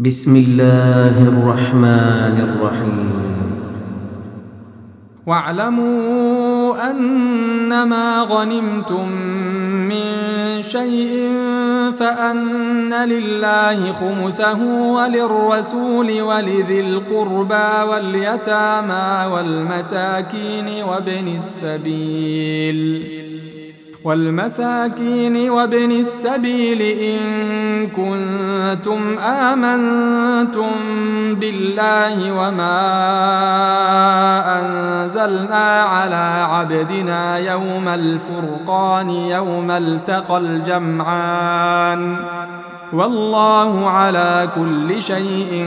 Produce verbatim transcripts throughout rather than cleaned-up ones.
بسم الله الرحمن الرحيم. واعلموا أنما غنمتم من شيء فأن لله خمسه وللرسول ولذي القربى واليتامى والمساكين وابن السبيل والمساكين وابن السبيل إن كنتم آمنتم بالله وما أنزلنا على عبدنا يوم الفرقان يوم التقى الجمعان والله على كل شيء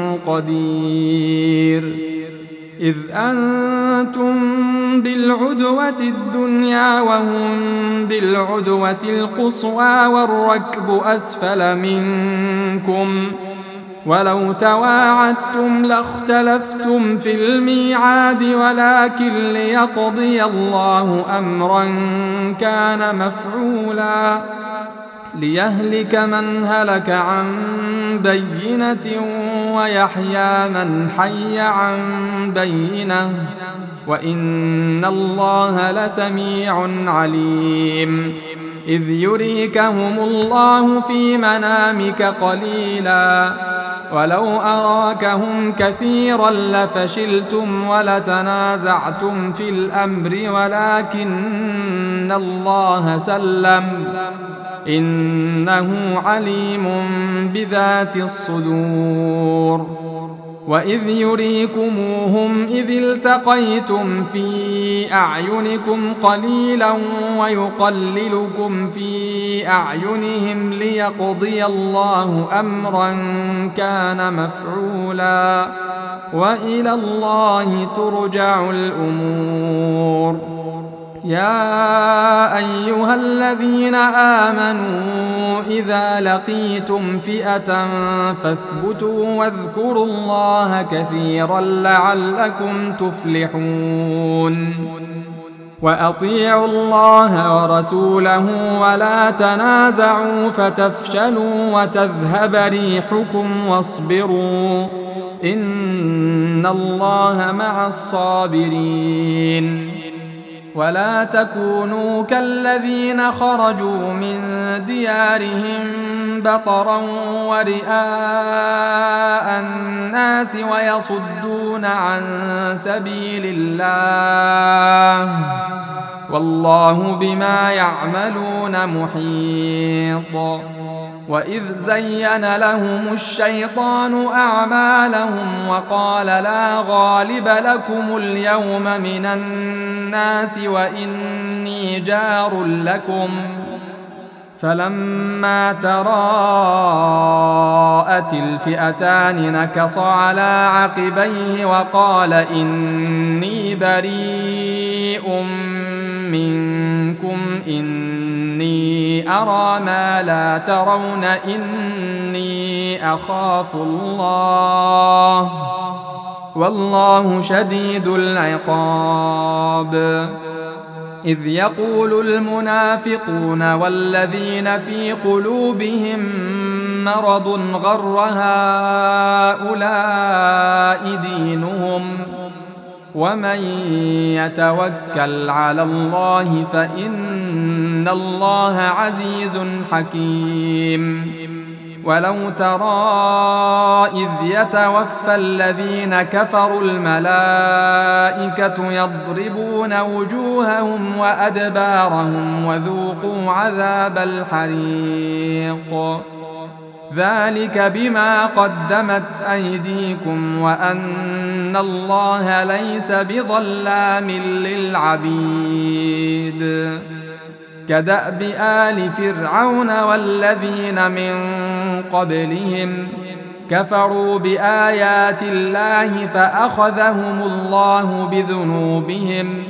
قدير. إذ أنتم بالعدوة الدنيا وهم بالعدوة القصوى والركب أسفل منكم ولو تواعدتم لاختلفتم في الميعاد ولكن ليقضي الله أمرا كان مفعولا ليهلك من هلك عن بينة ويحيى من حي عن بينة وإن الله لسميع عليم. إذ يريكهم الله في منامك قليلا ولو أراكهم كثيرا لفشلتم ولتنازعتم في الأمر ولكن الله سلم إنه عليم بذات الصدور. وإذ يريكموهم إذ التقيتم في أعينكم قليلا ويقللكم في أعينهم ليقضي الله أمرا كان مفعولا وإلى الله ترجع الأمور. يا أيها الذين آمنوا إذا لقيتم فئة فاثبتوا واذكروا الله كثيرا لعلكم تفلحون. وأطيعوا الله ورسوله ولا تنازعوا فتفشلوا وتذهب ريحكم واصبروا إن الله مع الصابرين. ولا تكونوا كالذين خرجوا من ديارهم بطرا ورئاء الناس ويصدون عن سبيل الله والله بما يعملون محيط. وإذ زين لهم الشيطان أعمالهم وقال لا غالب لكم اليوم من الناس وإني جار لكم فلما تراءت الفئتان نكص على عقبيه وقال إني بريء منكم إني أرى ما لا ترون إني أخاف الله والله شديد العقاب. إذ يقول المنافقون والذين في قلوبهم مرض غر هؤلاء دينهم ومن يتوكل على الله فإن الله عزيز حكيم. ولو ترى إذ يتوفى الذين كفروا الملائكة يضربون وجوههم وأدبارهم وذوقوا عذاب الحريق ذلك بما قدمت أيديكم وأن الله ليس بظلام للعبيد. كدأب آل فرعون والذين من قبلهم كفروا بآيات الله فأخذهم الله بذنوبهم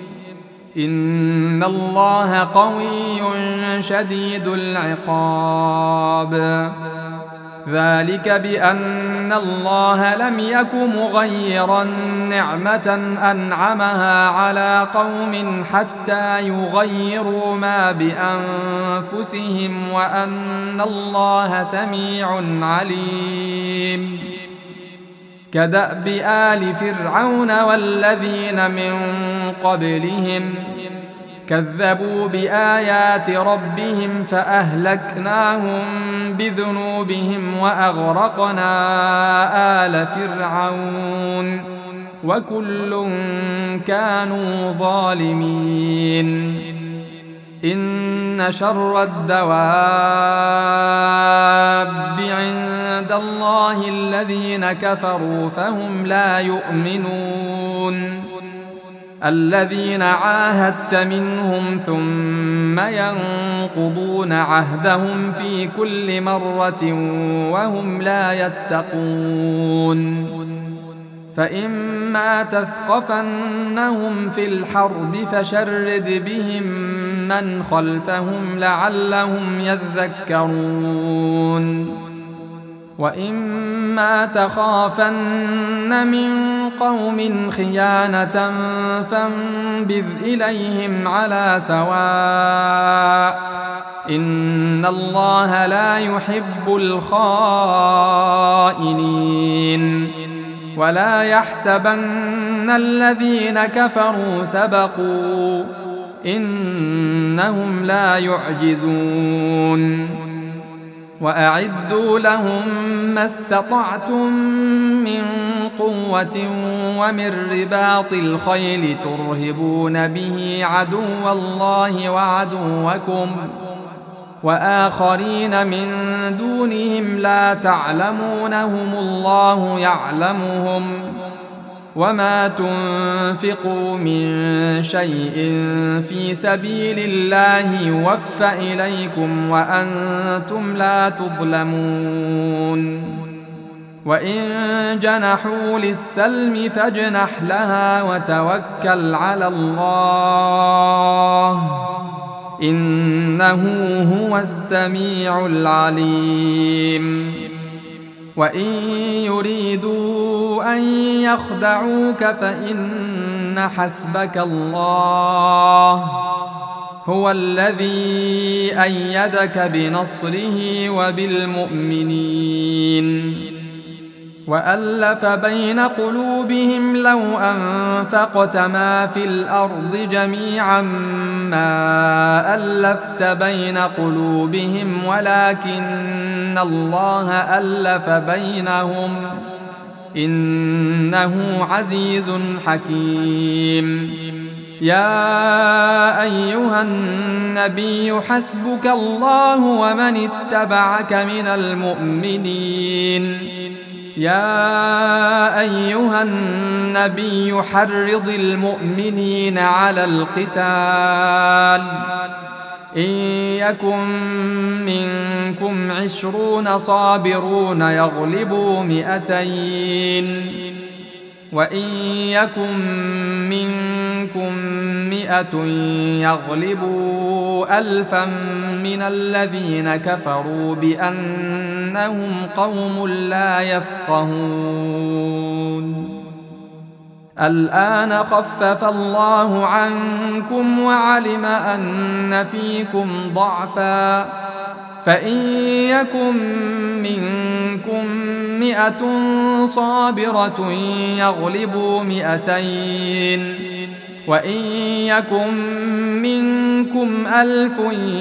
إن الله قوي شديد العقاب. ذلك بأن أن الله لم يك مغيرا نعمة أنعمها على قوم حتى يغيروا ما بأنفسهم وأن الله سميع عليم. كدأب آل فرعون والذين من قبلهم كذبوا بآيات ربهم فأهلكناهم بذنوبهم وأغرقنا آل فرعون وكل كانوا ظالمين. إن شر الدواب عند الله الذين كفروا فهم لا يؤمنون. الذين عاهدت منهم ثم ينقضون عهدهم في كل مرة وهم لا يتقون. فإما تثقفنهم في الحرب فشرد بهم من خلفهم لعلهم يذكرون. وإما تخافن من قوم خيانة فانبذ إليهم على سواء إن الله لا يحب الخائنين. ولا يحسبن الذين كفروا سبقوا إنهم لا يعجزون. وأعدوا لهم ما استطعتم من قوة ومن رباط الخيل ترهبون به عدو الله وعدوكم وآخرين من دونهم لا تعلمونهم الله يعلمهم. وما تنفقوا من شيء في سبيل الله يوفى إليكم وأنتم لا تظلمون. وإن جنحوا للسلم فاجنح لها وتوكل على الله إنه هو السميع العليم. وإن يريدوا أن يخدعوك فإن حسبك الله هو الذي أيدك بنصره وبالمؤمنين. وألف بين قلوبهم لو أنفقت ما في الأرض جميعا ما ألفت بين قلوبهم ولكن الله ألف بينهم إنه عزيز حكيم. يا أيها النبي حسبك الله ومن اتبعك من المؤمنين. يا أيها النبي حرض المؤمنين على القتال إن يكن منكم عشرون صابرون يغلبوا مئتين وإن يكن منكم مئة يغلبوا ألفا من الذين كفروا بأنهم قوم لا يفقهون. الآن خفف الله عنكم وعلم أن فيكم ضعفا فإن يكن منكم مئة صابرة يغلبوا مئتين وإن يكن منكم ألف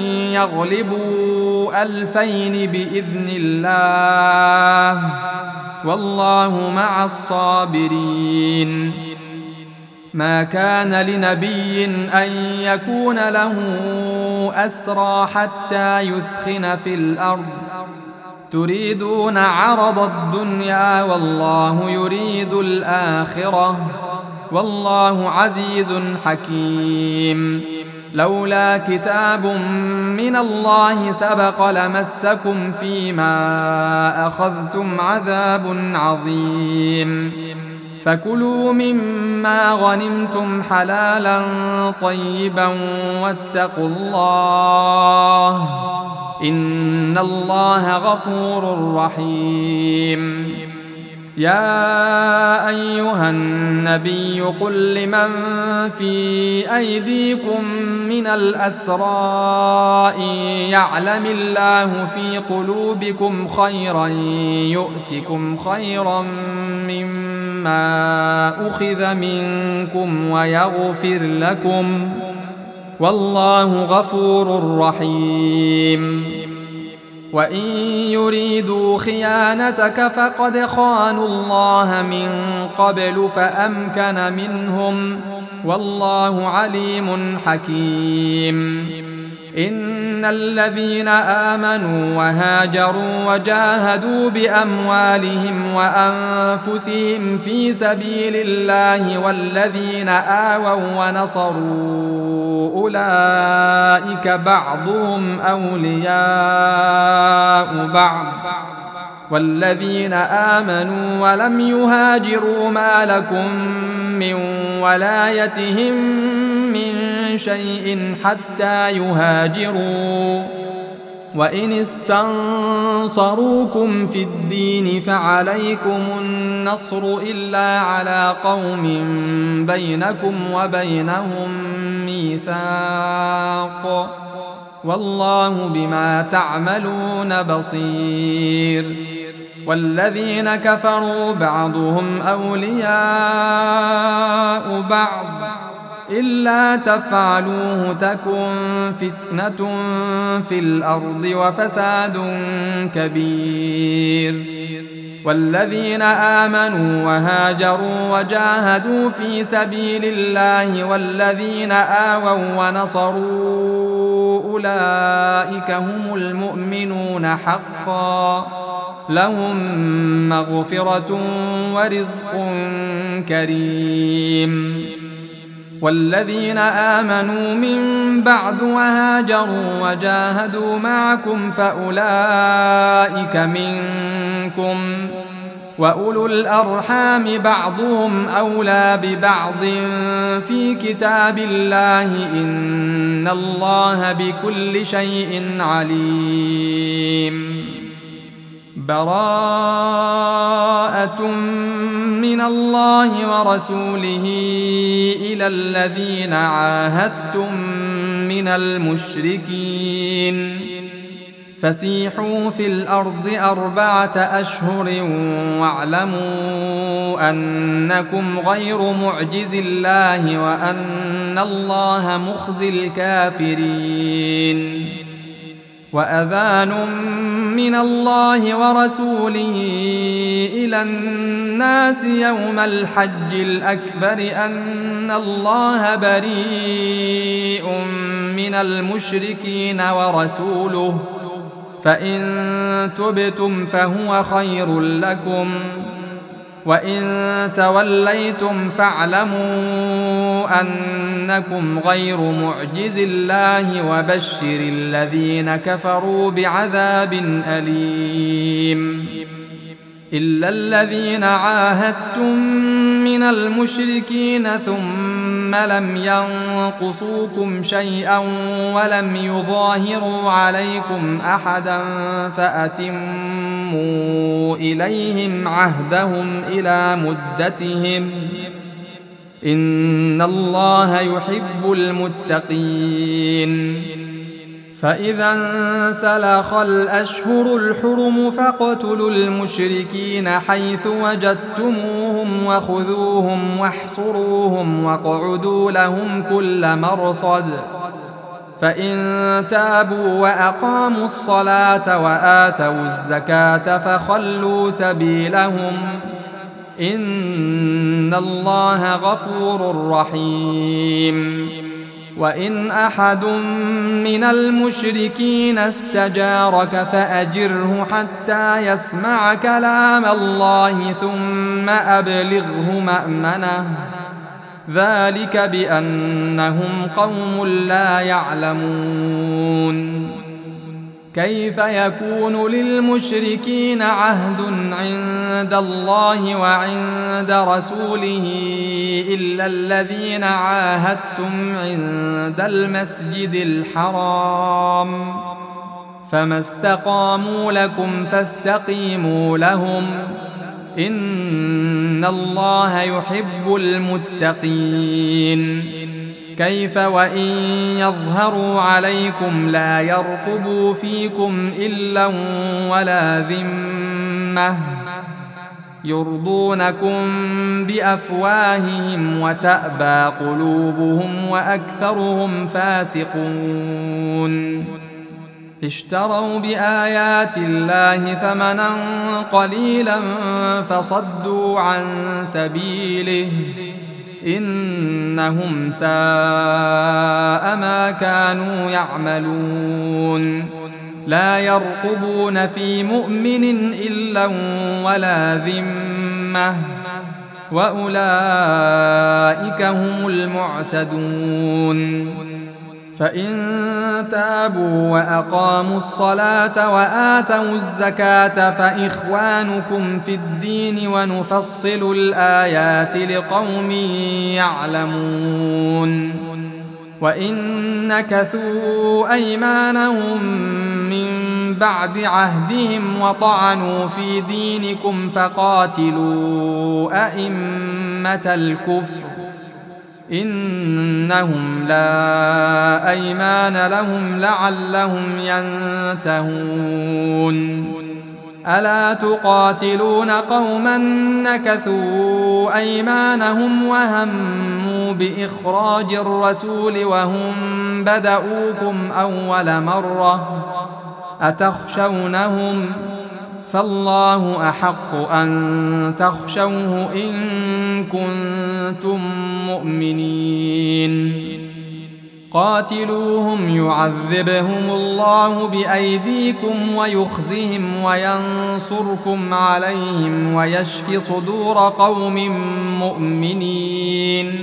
يغلبوا ألفين بإذن الله والله مع الصابرين. ما كان لنبي أن يكون له أسرى حتى يثخن في الأرض تريدون عرض الدنيا والله يريد الآخرة والله عزيز حكيم. لولا كتاب من الله سبق لمسكم فيما أخذتم عذاب عظيم. فكلوا مما غنمتم حلالا طيبا واتقوا الله إن الله غفور رحيم. يا أيها النبي قل لمن في أيديكم من الأسرى إن يعلم الله في قلوبكم خيرا يؤتكم خيرا مما أخذ منكم ويغفر لكم والله غفور رحيم. وإن يريدوا خيانتك فقد خانوا الله من قبل فأمكن منهم والله عليم حكيم. إن الذين آمنوا وهاجروا وجاهدوا بأموالهم وأنفسهم في سبيل الله والذين آووا ونصروا أولئك بعضهم أولياء بعض والذين آمنوا ولم يهاجروا ما لكم من ولايتهم من شيء حتى يهاجروا وإن استنصروكم في الدين فعليكم النصر إلا على قوم بينكم وبينهم ميثاق والله بما تعملون بصير. والذين كفروا بعضهم أولياء بعض إلا تفعلوه تكن فتنة في الأرض وفساد كبير. والذين آمنوا وهاجروا وجاهدوا في سبيل الله والذين آووا ونصروا أولئك هم المؤمنون حقا لهم مغفرة ورزق كريم. والذين آمنوا من بعد وهاجروا وجاهدوا معكم فأولئك منكم وأولو الأرحام بعضهم أولى ببعض في كتاب الله إن الله بكل شيء عليم. براءة من الله ورسوله إلى الذين عاهدتم من المشركين فسيحوا في الأرض أربعة أشهر واعلموا أنكم غير معجز الله وأن الله مخزي الكافرين. وأذان من الله ورسوله إلى الناس يوم الحج الأكبر أن الله بريء من المشركين ورسوله فإن تبتم فهو خير لكم وإن توليتم فاعلموا أنكم غير معجز الله وبشر الذين كفروا بعذاب أليم. إلا الذين عاهدتم من المشركين ثم لم ينقصوكم شيئا ولم يظاهروا عليكم أحدا فأتموا إليهم عهدهم إلى مدتهم إن الله يحب المتقين. فإذا انسلخ الأشهر الحرم فاقتلوا المشركين حيث وجدتموهم وخذوهم واحصروهم واقعدوا لهم كل مرصد فإن تابوا وأقاموا الصلاة وآتوا الزكاة فخلوا سبيلهم إن الله غفور رحيم. وإن أحد من المشركين استجارك فأجره حتى يسمع كلام الله ثم أبلغه مأمنه ذلك بأنهم قوم لا يعلمون. كيف يكون للمشركين عهد عند الله وعند رسوله إلا الذين عاهدتم عند المسجد الحرام فما استقاموا لكم فاستقيموا لهم إن الله يحب المتقين. كيف وإن يظهروا عليكم لا يرقبوا فيكم إلا ولا ذمة يرضونكم بأفواههم وتأبى قلوبهم وأكثرهم فاسقون. اشتروا بآيات الله ثمنا قليلا فصدوا عن سبيله إنهم ساء ما كانوا يعملون. لا يرقبون في مؤمن إلا ولا ذمة وأولئك هم المعتدون. فإن تابوا وأقاموا الصلاة وآتوا الزكاة فإخوانكم في الدين ونفصل الآيات لقوم يعلمون. وإن نكثوا أيمانهم من بعد عهدهم وطعنوا في دينكم فقاتلوا أئمة الكفر إنهم لا أيمان لهم لعلهم ينتهون. ألا تقاتلون قوما نكثوا أيمانهم وهموا بإخراج الرسول وهم بدؤوكم أول مرة أتخشونهم فالله أحق أن تخشوه إن كنتم مؤمنين. قاتلوهم يعذبهم الله بأيديكم ويخزهم وينصركم عليهم ويشف صدور قوم مؤمنين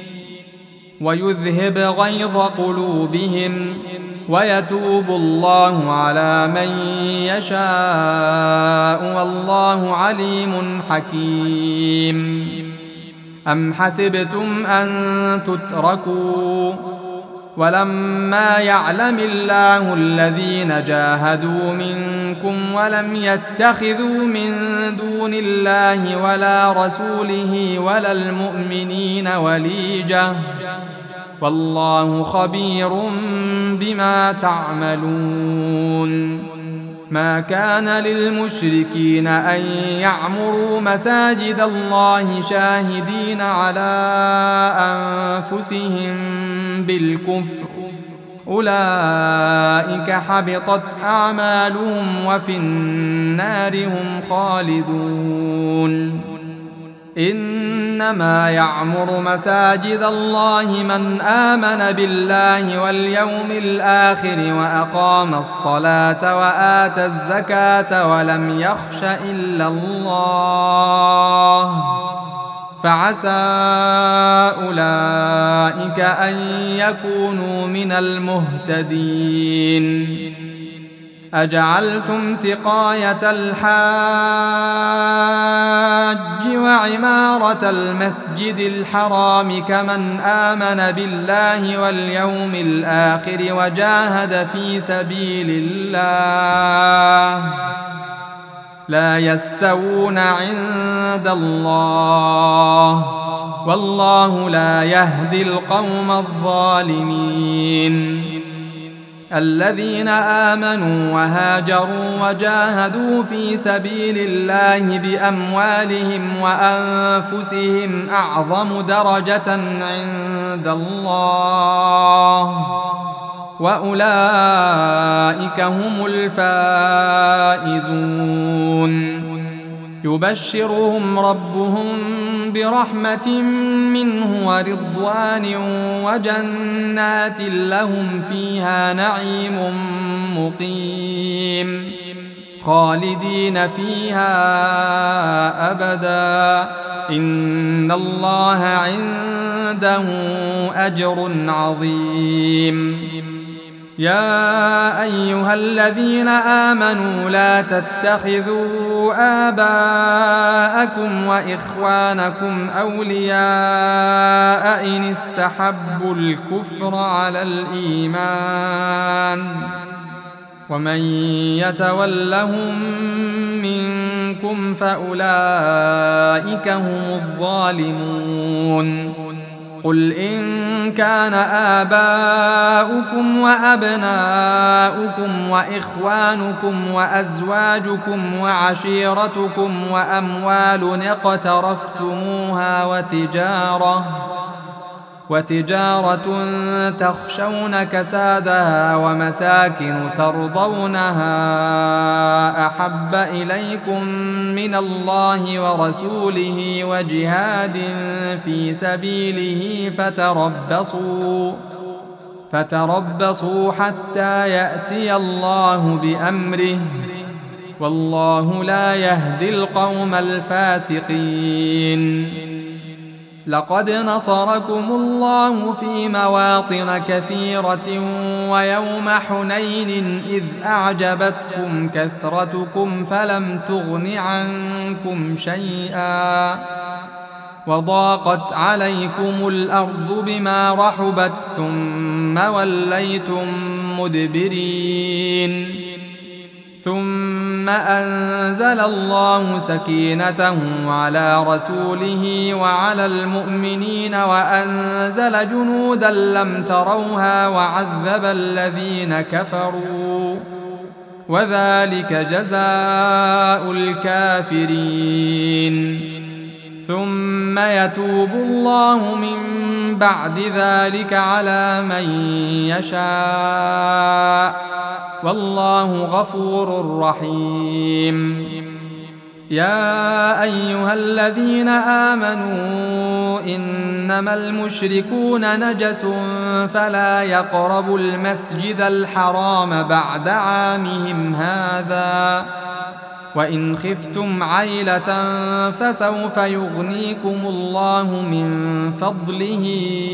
ويذهب غيظ قلوبهم ويتوب الله على من يشاء والله عليم حكيم. أم حسبتم أن تتركوا ولما يعلم الله الذين جاهدوا منكم ولم يتخذوا من دون الله ولا رسوله ولا المؤمنين وليجة والله خبير بما تعملون. ما كان للمشركين أن يعمروا مساجد الله شاهدين على أنفسهم بالكفر أولئك حبطت أعمالهم وفي النار هم خالدون. إنما يعمر مساجد الله من آمن بالله واليوم الآخر وأقام الصلاة وآتى الزكاة ولم يخش إلا الله فعسى أولئك أن يكونوا من المهتدين. أجعلتم سقاية الحاج وعمارة المسجد الحرام كمن آمن بالله واليوم الآخر وجاهد في سبيل الله لا يستوون عند الله والله لا يهدي القوم الظالمين. الذين آمنوا وهاجروا وجاهدوا في سبيل الله بأموالهم وأنفسهم أعظم درجة عند الله وأولئك هم الفائزون. يبشرهم ربهم برحمة منه ورضوان وجنات لهم فيها نعيم مقيم خالدين فيها أبدا إن الله عنده أجر عظيم. يا أيها الذين آمنوا لا تتخذوا آباءكم وإخوانكم أولياء إن استحبوا الكفر على الإيمان ومن يتولهم منكم منكم فأولئك هم الظالمون قل إن كان آباؤكم وأبناؤكم وإخوانكم وأزواجكم وعشيرتكم وأموال اقترفتموها وتجارة وتجارة تخشون كسادها ومساكن ترضونها أحب إليكم من الله ورسوله وجهاد في سبيله فتربصوا فتربصوا حتى يأتي الله بأمره والله لا يهدي القوم الفاسقين لقد نصركم الله في مواطن كثيرة ويوم حنين إذ أعجبتكم كثرتكم فلم تغن عنكم شيئا وضاقت عليكم الأرض بما رحبت ثم وليتم مدبرين ثم أنزل الله سكينته على رسوله وعلى المؤمنين وأنزل جنودا لم تروها وعذب الذين كفروا وذلك جزاء الكافرين ثم يتوب الله من بعد ذلك على من يشاء والله غفور رحيم يا أيها الذين آمنوا إنما المشركون نجس فلا يقربوا المسجد الحرام بعد عامهم هذا وإن خفتم عيلة فسوف يغنيكم الله من فضله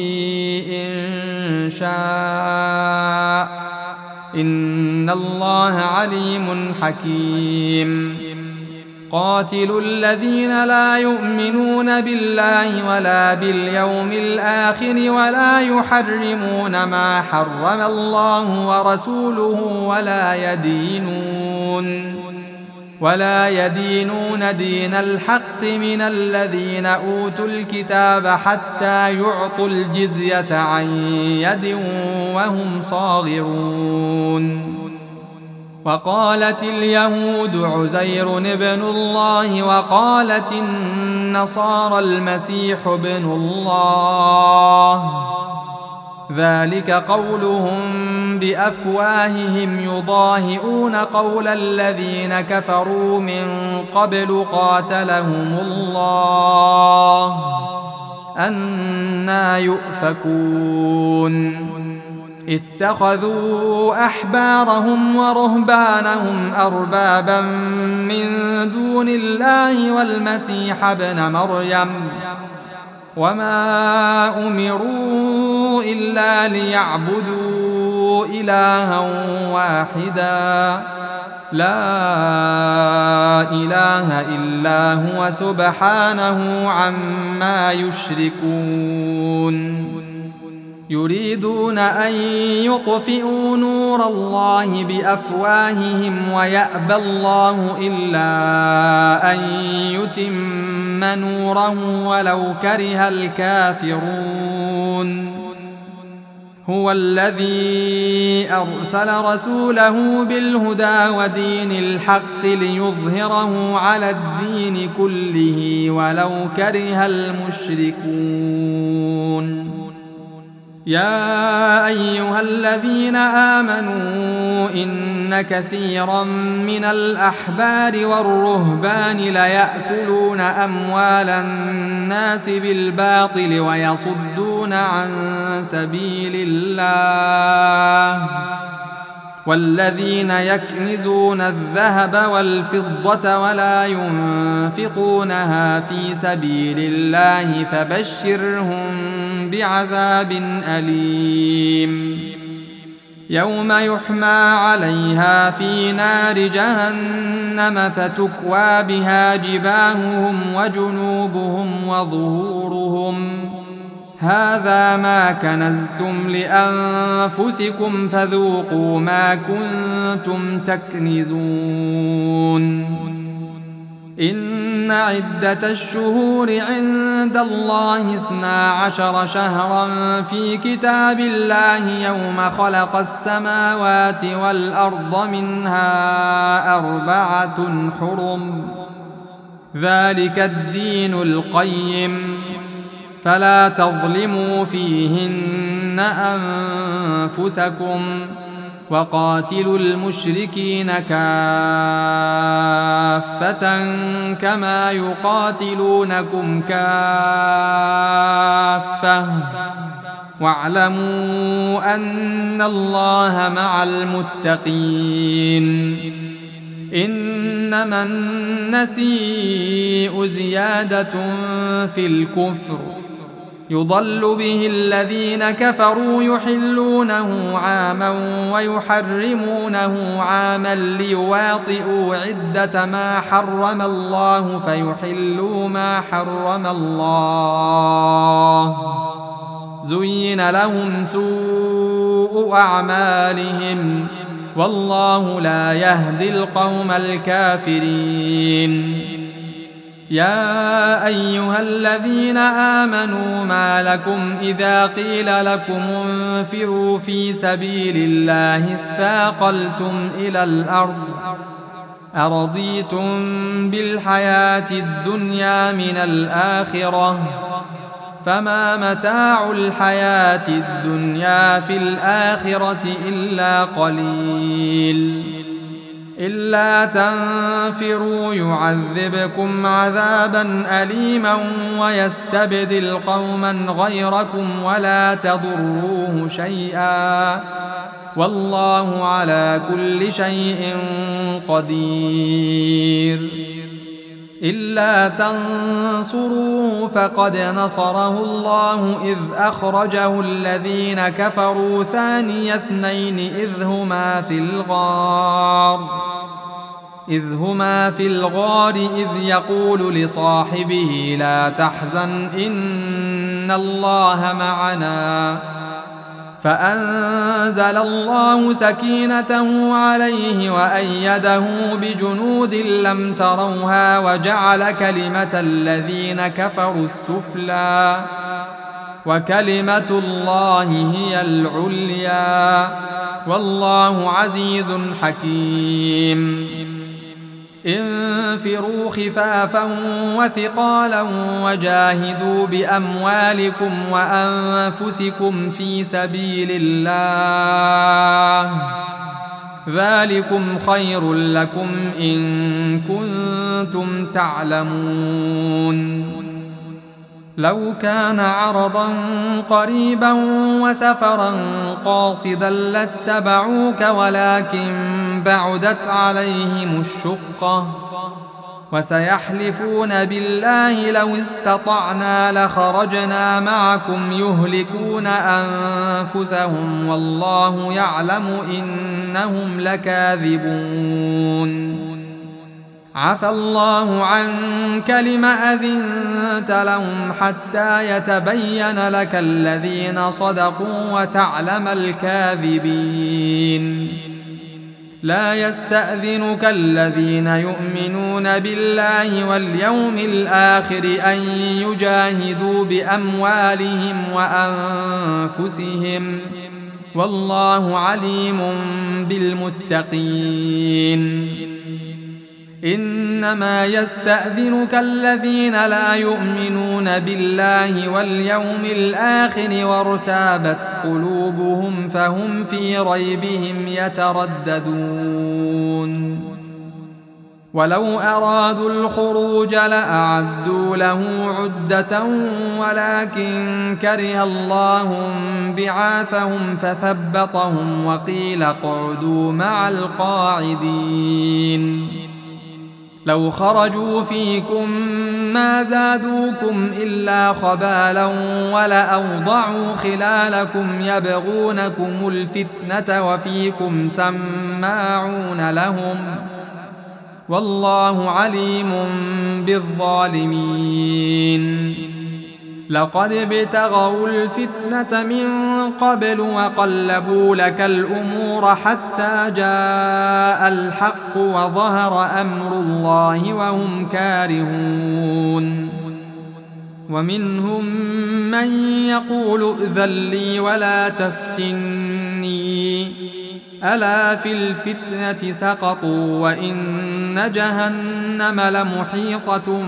إن شاء إن الله عليم حكيم قاتلوا الذين لا يؤمنون بالله ولا باليوم الآخر ولا يحرمون ما حرم الله ورسوله ولا يدينون ولا يدينون دين الحق من الذين أوتوا الكتاب حتى يعطوا الجزية عن يد وهم صاغرون وقالت اليهود عزير ابن الله وقالت النصارى المسيح ابن الله ذلك قولهم بأفواههم يضاهئون قول الذين كفروا من قبل قاتلهم الله أنى يؤفكون اتخذوا أحبارهم ورهبانهم أربابا من دون الله والمسيح ابن مريم وما أمروا إلا ليعبدوا إلها واحدا لا إله إلا هو سبحانه عما يشركون يريدون أن يطفئوا نور الله بأفواههم ويأبى الله إلا أن يتم نوره ولو كره الكافرون هو الذي أرسل رسوله بالهدى ودين الحق ليظهره على الدين كله ولو كره المشركون يا أيها الذين آمنوا إن كثيرا من الأحبار والرهبان ليأكلون أموال الناس بالباطل ويصدون عن سبيل الله والذين يكنزون الذهب والفضة ولا ينفقونها في سبيل الله فبشرهم بعذاب أليم يوم يحمى عليها في نار جهنم فتكوى بها جباههم وجنوبهم وظهورهم هذا ما كنزتم لأنفسكم فذوقوا ما كنتم تكنزون إن عدة الشهور عند الله اثنا عشر شهرا في كتاب الله يوم خلق السماوات والأرض منها أربعة حرم ذلك الدين القيم فلا تظلموا فيهن أنفسكم وقاتلوا المشركين كافة كما يقاتلونكم كافة واعلموا أن الله مع المتقين إنما النسيء زيادة في الكفر يضل به الذين كفروا يحلونه عاما ويحرمونه عاما ليواطئوا عدة ما حرم الله فيحلوا ما حرم الله زين لهم سوء أعمالهم والله لا يهدي القوم الكافرين يا أيها الذين آمنوا ما لكم إذا قيل لكم انفروا في سبيل الله اثاقلتم إلى الأرض أرضيتم بالحياة الدنيا من الآخرة فما متاع الحياة الدنيا في الآخرة إلا قليل إلا تنفروا يعذبكم عذابا أليما ويستبدل قوما غيركم ولا تضروه شيئا والله على كل شيء قدير إلا تنصروه فقد نصره الله إذ أخرجه الذين كفروا ثاني اثنين إذ هما في الغار إذ هما في الغار إذ يقول لصاحبه لا تحزن إن الله معنا فأنزل الله سكينته عليه وأيده بجنود لم تروها وجعل كلمة الذين كفروا السفلى وكلمة الله هي العليا والله عزيز حكيم انفروا خفافا وثقالا وجاهدوا بأموالكم وأنفسكم في سبيل الله ذلكم خير لكم إن كنتم تعلمون لو كان عرضا قريبا وسفرا قاصدا لاتبعوك ولكن بعدت عليهم الشقة وسيحلفون بالله لو استطعنا لخرجنا معكم يهلكون أنفسهم والله يعلم إنهم لكاذبون عفى الله عنك لم أذنت لهم حتى يتبين لك الذين صدقوا وتعلم الكاذبين لا يستأذنك الذين يؤمنون بالله واليوم الآخر أن يجاهدوا بأموالهم وأنفسهم والله عليم بالمتقين إنما يستأذنك الذين لا يؤمنون بالله واليوم الآخر وارتابت قلوبهم فهم في ريبهم يترددون ولو أرادوا الخروج لأعدوا له عدة ولكن كره الله بعاثهم فثبطهم وقيل اقعدوا مع القاعدين لو خرجوا فيكم ما زادوكم إلا خبالا ولأوضعوا خلالكم يبغونكم الفتنة وفيكم سماعون لهم والله عليم بالظالمين لقد ابتغوا الفتنة من قبل وقلبوا لك الأمور حتى جاء الحق وظهر أمر الله وهم كارهون ومنهم من يقول ائذن لي ولا تفتني ألا في الفتنة سقطوا وإن جهنم لمحيطة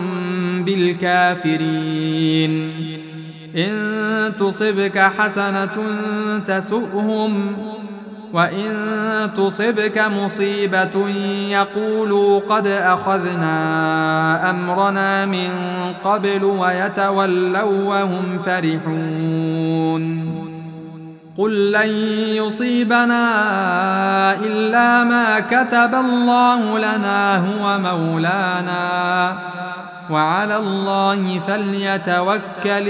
بالكافرين إن تصبك حسنة تسؤهم وإن تصبك مصيبة يقولوا قد أخذنا أمرنا من قبل ويتولوا وهم فرحون قل لن يصيبنا إلا ما كتب الله لنا هو مولانا وعلى الله فليتوكل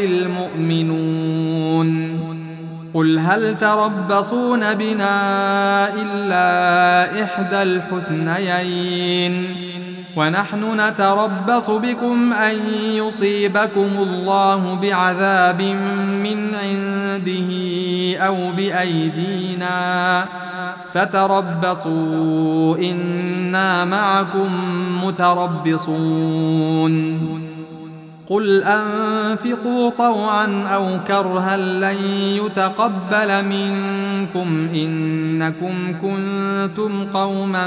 المؤمنون قل هل تربصون بنا إلا إحدى الحسنيين ونحن نتربص بكم أن يصيبكم الله بعذاب من عنده أو بأيدينا فتربصوا إنا معكم متربصون قل أنفقوا طوعا أو كرها لن يتقبل منكم إنكم كنتم قوما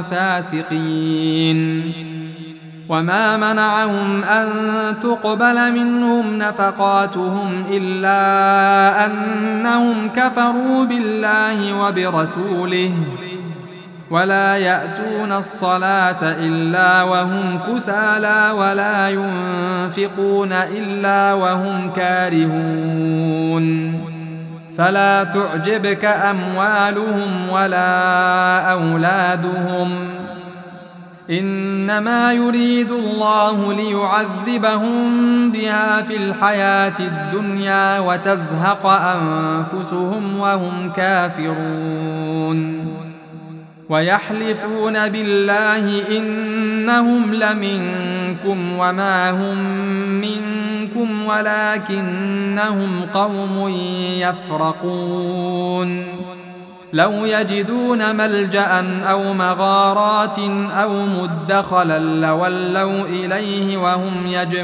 فاسقين وما منعهم أن تقبل منهم نفقاتهم إلا أنهم كفروا بالله وبرسوله ولا يأتون الصلاة إلا وهم كسالى ولا ينفقون إلا وهم كارهون فلا تعجبك أموالهم ولا أولادهم إنما يريد الله ليعذبهم بها في الحياة الدنيا وتزهق أنفسهم وهم كافرون ويحلفون بالله إنهم لمنكم وما هم منكم ولكنهم قوم يفرقون لو يجدون ملجأ أو مغارات أو مدخلا لولوا إليه وهم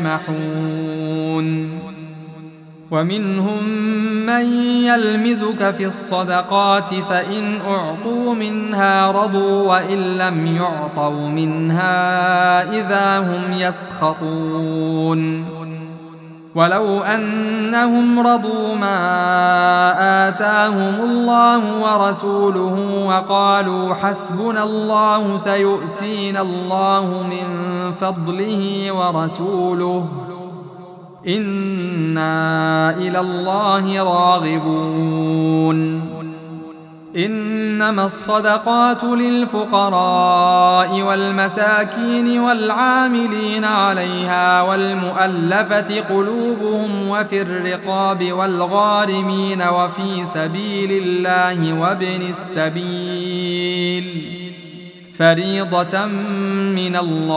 يجمحون ومنهم من يلمزك في الصدقات فإن أعطوا منها رضوا وإن لم يعطوا منها إذا هم يسخطون ولو أنهم رضوا ما آتاهم الله ورسوله وقالوا حسبنا الله سيؤتينا الله من فضله ورسوله إنا إلى الله راغبون إنما الصدقات للفقراء والمساكين والعاملين عليها والمؤلفة قلوبهم وفي الرقاب والغارمين وفي سبيل الله وابن السبيل فريضة من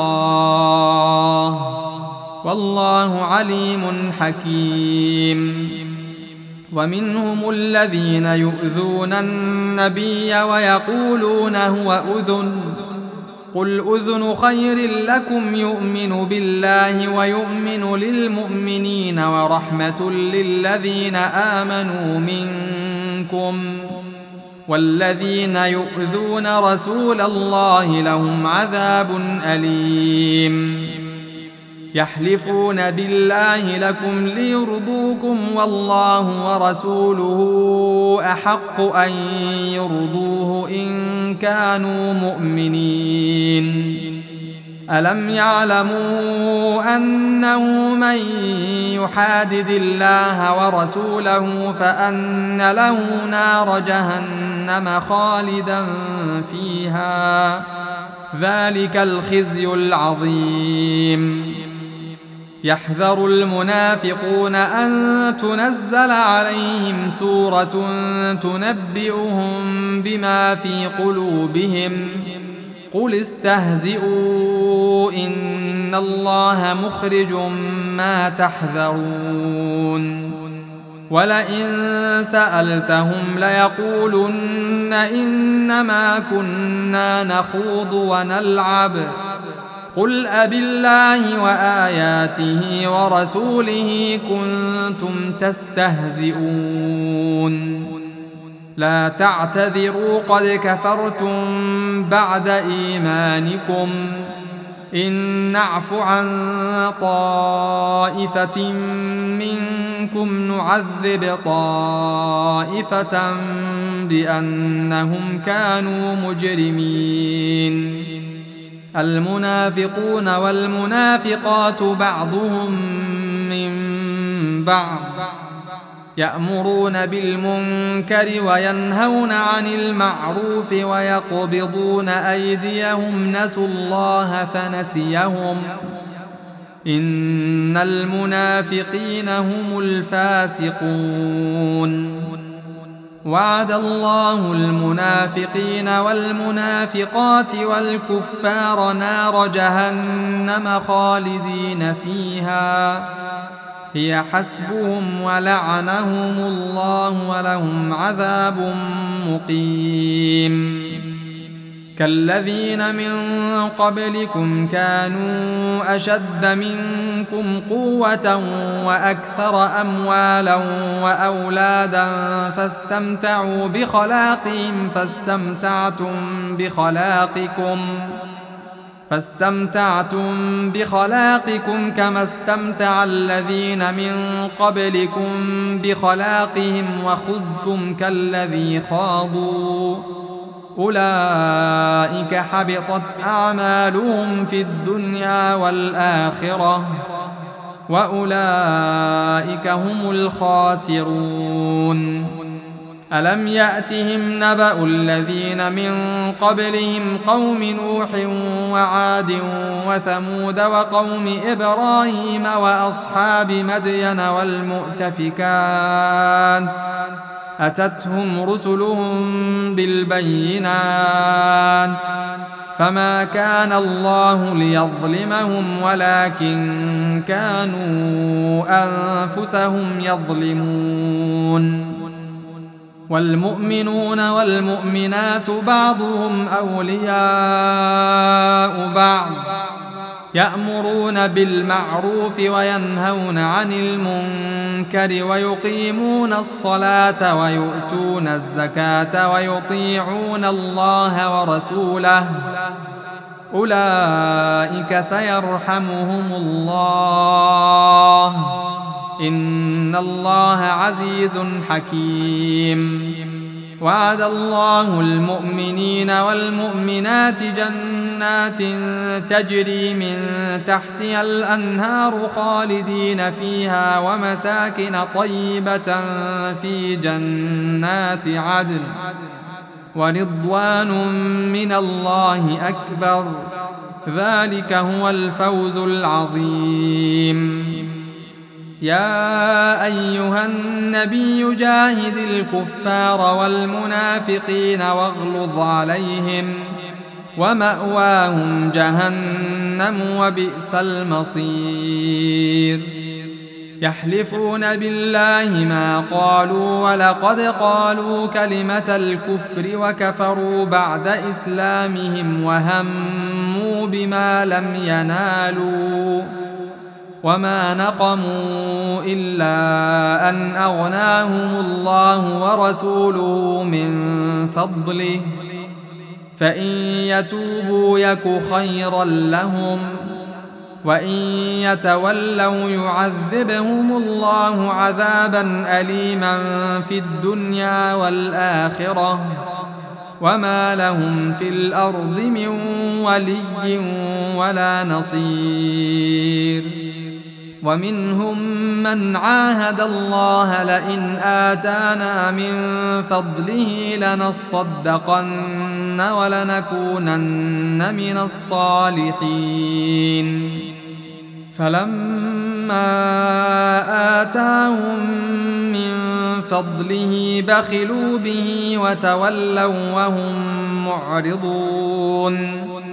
الله والله عليم حكيم ومنهم الذين يؤذون النبي ويقولون هو أذن قل أذن خير لكم يؤمن بالله ويؤمن للمؤمنين ورحمة للذين آمنوا منكم والذين يؤذون رسول الله لهم عذاب أليم يحلفون بالله لكم ليرضوكم والله ورسوله أحق أن يرضوه إن كانوا مؤمنين ألم يعلموا أنه من يحادد الله ورسوله فأن له نار جهنم خالدا فيها ذلك الخزي العظيم يحذر المنافقون أن تنزل عليهم سورة تنبئهم بما في قلوبهم قل استهزئوا إن الله مخرج ما تحذرون ولئن سألتهم ليقولن إنما كنا نخوض ونلعب قل أبالله وآياته ورسوله كنتم تستهزئون لا تعتذروا قد كفرتم بعد إيمانكم إن نعف عن طائفة منكم نعذب طائفة بأنهم كانوا مجرمين المنافقون والمنافقات بعضهم من بعض يأمرون بالمنكر وينهون عن المعروف ويقبضون أيديهم نسوا الله فنسيهم إن المنافقين هم الفاسقون وعد الله المنافقين والمنافقات والكفار نار جهنم خالدين فيها هي حسبهم ولعنهم الله ولهم عذاب مقيم كالذين من قبلكم كانوا أشد منكم قوة وأكثر أموالا وأولادا فاستمتعوا بخلاقهم فاستمتعتم بخلاقكم فاستمتعتم بخلاقكم كما استمتع الذين من قبلكم بخلاقهم وخضتم كالذي خاضوا أولئك حبطت أعمالهم في الدنيا والآخرة وأولئك هم الخاسرون ألم يأتهم نبأ الذين من قبلهم قوم نوح وعاد وثمود وقوم إبراهيم وأصحاب مدين والمؤتفكات أتتهم رسلهم بالبينات فما كان الله ليظلمهم ولكن كانوا أنفسهم يظلمون والمؤمنون والمؤمنات بعضهم أولياء بعض يأمرون بالمعروف وينهون عن المنكر ويقيمون الصلاة ويؤتون الزكاة ويطيعون الله ورسوله أولئك سيرحمهم الله إن الله عزيز حكيم وعد الله المؤمنين والمؤمنات جنات تجري من تحتها الأنهار خالدين فيها ومساكن طيبة في جنات عدن ورضوان من الله أكبر ذلك هو الفوز العظيم يا أيها النبي جاهد الكفار والمنافقين واغلظ عليهم ومأواهم جهنم وبئس المصير يحلفون بالله ما قالوا ولقد قالوا كلمة الكفر وكفروا بعد إسلامهم وهموا بما لم ينالوا وما نقموا إلا أن أغناهم الله ورسوله من فضله فإن يتوبوا يك خيرا لهم وإن يتولوا يعذبهم الله عذابا أليما في الدنيا والآخرة وما لهم في الأرض من ولي ولا نصير ومنهم من عاهد الله لئن آتانا من فضله لنصدقن ولنكونن من الصالحين فلما آتاهم من فضله بخلوا به وتولوا وهم معرضون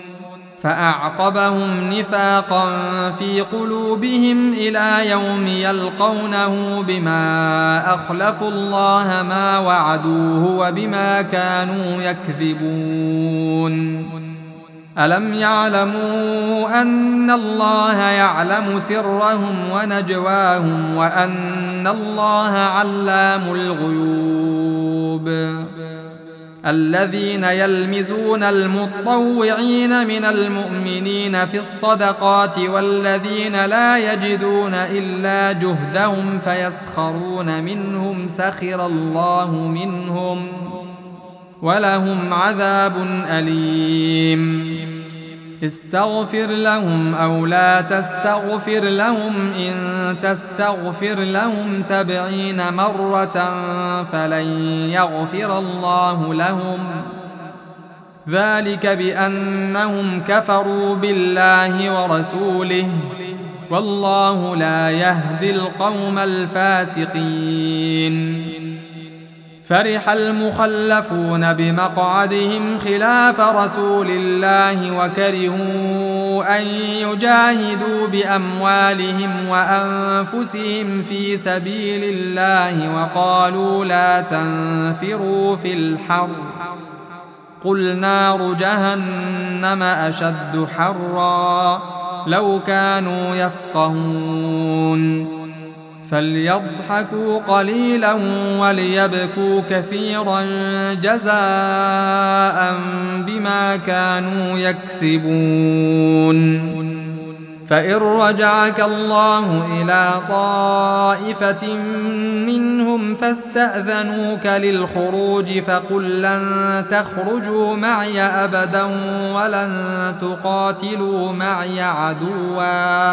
فأعقبهم نفاقا في قلوبهم إلى يوم يلقونه بما أخلفوا الله ما وعدوه وبما كانوا يكذبون. ألم يعلموا أن الله يعلم سرهم ونجواهم وأن الله علام الغيوب؟ الذين يلمزون المطوعين من المؤمنين في الصدقات والذين لا يجدون إلا جهدهم فيسخرون منهم سخر الله منهم ولهم عذاب أليم. استغفر لهم أو لا تستغفر لهم إن تستغفر لهم سبعين مرة فلن يغفر الله لهم، ذلك بأنهم كفروا بالله ورسوله والله لا يهدي القوم الفاسقين. فرح المخلفون بمقعدهم خلاف رسول الله وكرهوا أن يجاهدوا بأموالهم وأنفسهم في سبيل الله وقالوا لا تنفروا في الحر قل نار جهنم أشد حرا لو كانوا يفقهون. فليضحكوا قليلا وليبكوا كثيرا جزاء بما كانوا يكسبون. فإن رجعك الله إلى طائفة منهم فاستأذنوك للخروج فقل لن تخرجوا معي أبدا ولن تقاتلوا معي عدوا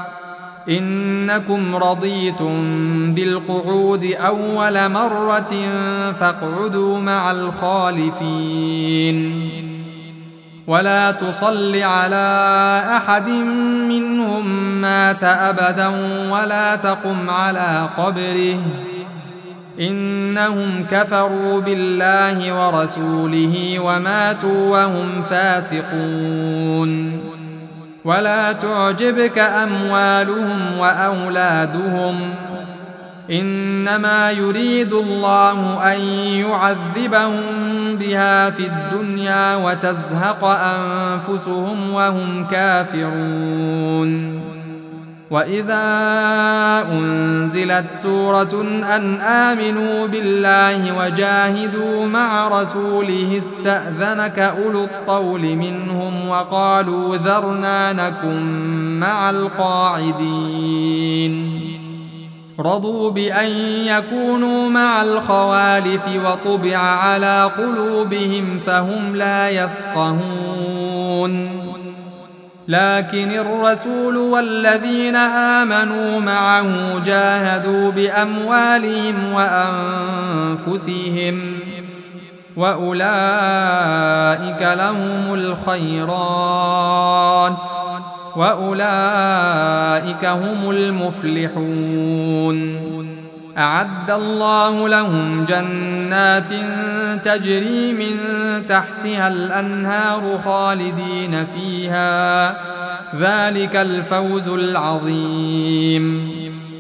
إنكم رضيتم بالقعود أول مرة فاقعدوا مع الخالفين. ولا تصل على أحد منهم مات أبدا ولا تقم على قبره إنهم كفروا بالله ورسوله وماتوا وهم فاسقون. ولا تعجبك أموالهم وأولادهم إنما يريد الله أن يعذبهم بها في الدنيا وتزهق أنفسهم وهم كافرون. وإذا أنزلت سورة أن آمنوا بالله وجاهدوا مع رسوله استأذنك أولو الطول منهم وقالوا ذرنا نكن مع القاعدين. رضوا بأن يكونوا مع الخوالف وطبع على قلوبهم فهم لا يفقهون. لكن الرسول والذين آمنوا معه جاهدوا بأموالهم وأنفسهم وأولئك لهم الخيرات وأولئك هم المفلحون. أعد الله لهم جنات تجري من تحتها الأنهار خالدين فيها ذلك الفوز العظيم.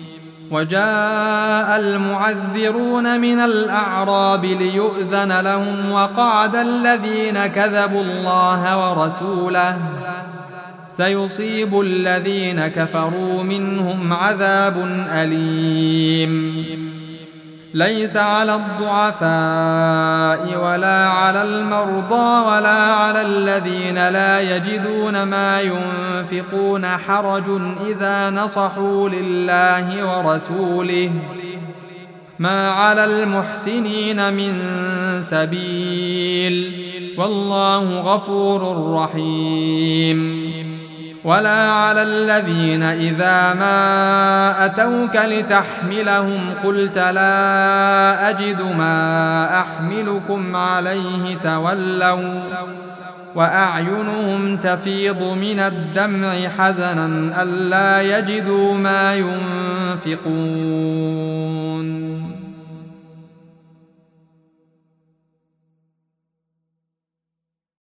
وجاء المعذرون من الأعراب ليؤذن لهم وقعد الذين كذبوا الله ورسوله سيصيب الذين كفروا منهم عذاب أليم. ليس على الضعفاء ولا على المرضى ولا على الذين لا يجدون ما ينفقون حرج إذا نصحوا لله ورسوله ما على المحسنين من سبيل والله غفور رحيم. ولا على الذين إذا ما أتوك لتحملهم قلت لا أجد ما أحملكم عليه تولوا وأعينهم تفيض من الدمع حزنا ألا يجدوا ما ينفقون